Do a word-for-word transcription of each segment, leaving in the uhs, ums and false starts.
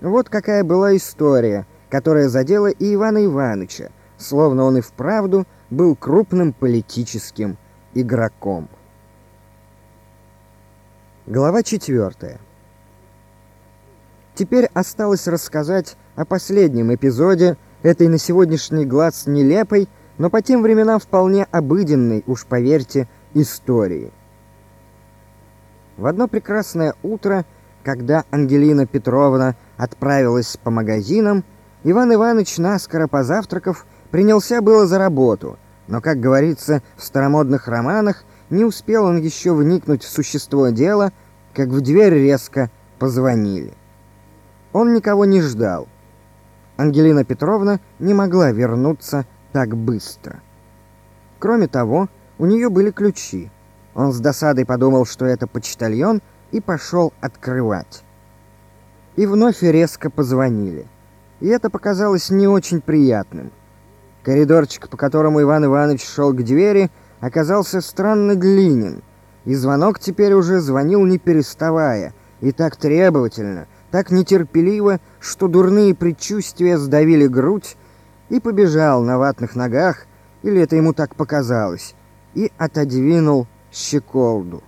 Вот какая была история, которая задела и Ивана Иваныча, словно он и вправду был крупным политическим игроком. Глава четвертая. Теперь осталось рассказать о последнем эпизоде этой на сегодняшний глаз нелепой, но по тем временам вполне обыденной, уж поверьте, истории. В одно прекрасное утро, когда Ангелина Петровна отправилась по магазинам, Иван Иваныч, наскоро позавтракав, принялся было за работу, но, как говорится в старомодных романах, не успел он еще вникнуть в существо дела, как в дверь резко позвонили. Он никого не ждал. Ангелина Петровна не могла вернуться так быстро. Кроме того, у нее были ключи. Он с досадой подумал, что это почтальон, и пошел открывать. И вновь резко позвонили. И это показалось не очень приятным. Коридорчик, по которому Иван Иванович шел к двери, оказался странно длинен, и звонок теперь уже звонил не переставая, и так требовательно, так нетерпеливо, что дурные предчувствия сдавили грудь, и побежал на ватных ногах, или это ему так показалось, и отодвинул щеколду.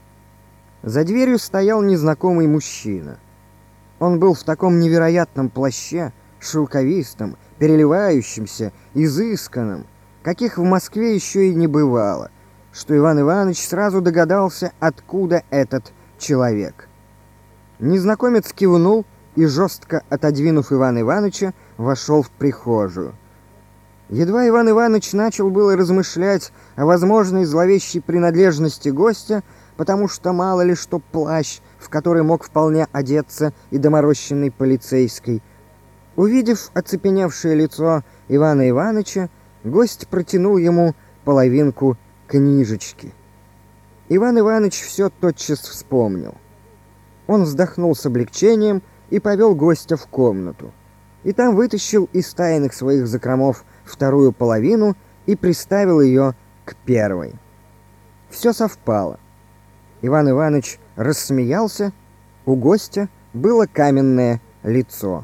За дверью стоял незнакомый мужчина. Он был в таком невероятном плаще, шелковистом, переливающимся, изысканным, каких в Москве еще и не бывало, что Иван Иванович сразу догадался, откуда этот человек. Незнакомец кивнул и, жестко отодвинув Ивана Ивановича, вошел в прихожую. Едва Иван Иванович начал было размышлять о возможной зловещей принадлежности гостя, потому что мало ли что плащ, в который мог вполне одеться и доморощенный полицейский. Увидев оцепеневшее лицо Ивана Ивановича, гость протянул ему половинку книжечки. Иван Иванович все тотчас вспомнил. Он вздохнул с облегчением и повел гостя в комнату. И там вытащил из тайных своих закромов вторую половину и приставил ее к первой. Все совпало. Иван Иванович рассмеялся, у гостя было каменное лицо.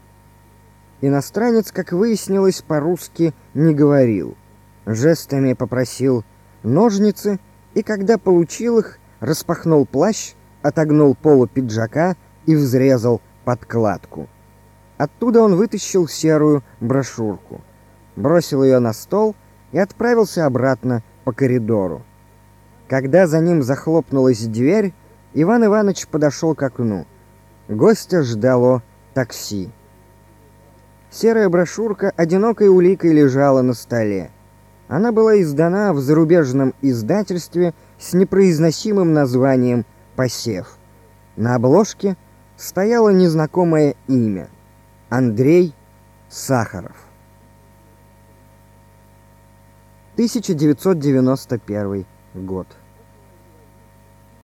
Иностранец, как выяснилось, по-русски не говорил. Жестами попросил ножницы, и когда получил их, распахнул плащ, отогнул полу пиджака и взрезал подкладку. Оттуда он вытащил серую брошюрку, бросил ее на стол и отправился обратно по коридору. Когда за ним захлопнулась дверь, Иван Иванович подошел к окну. Гостя ждало такси. Серая брошюрка одинокой уликой лежала на столе. Она была издана в зарубежном издательстве с непроизносимым названием «Посев». На обложке стояло незнакомое имя — Андрей Сахаров. тысяча девятьсот девяносто первый год.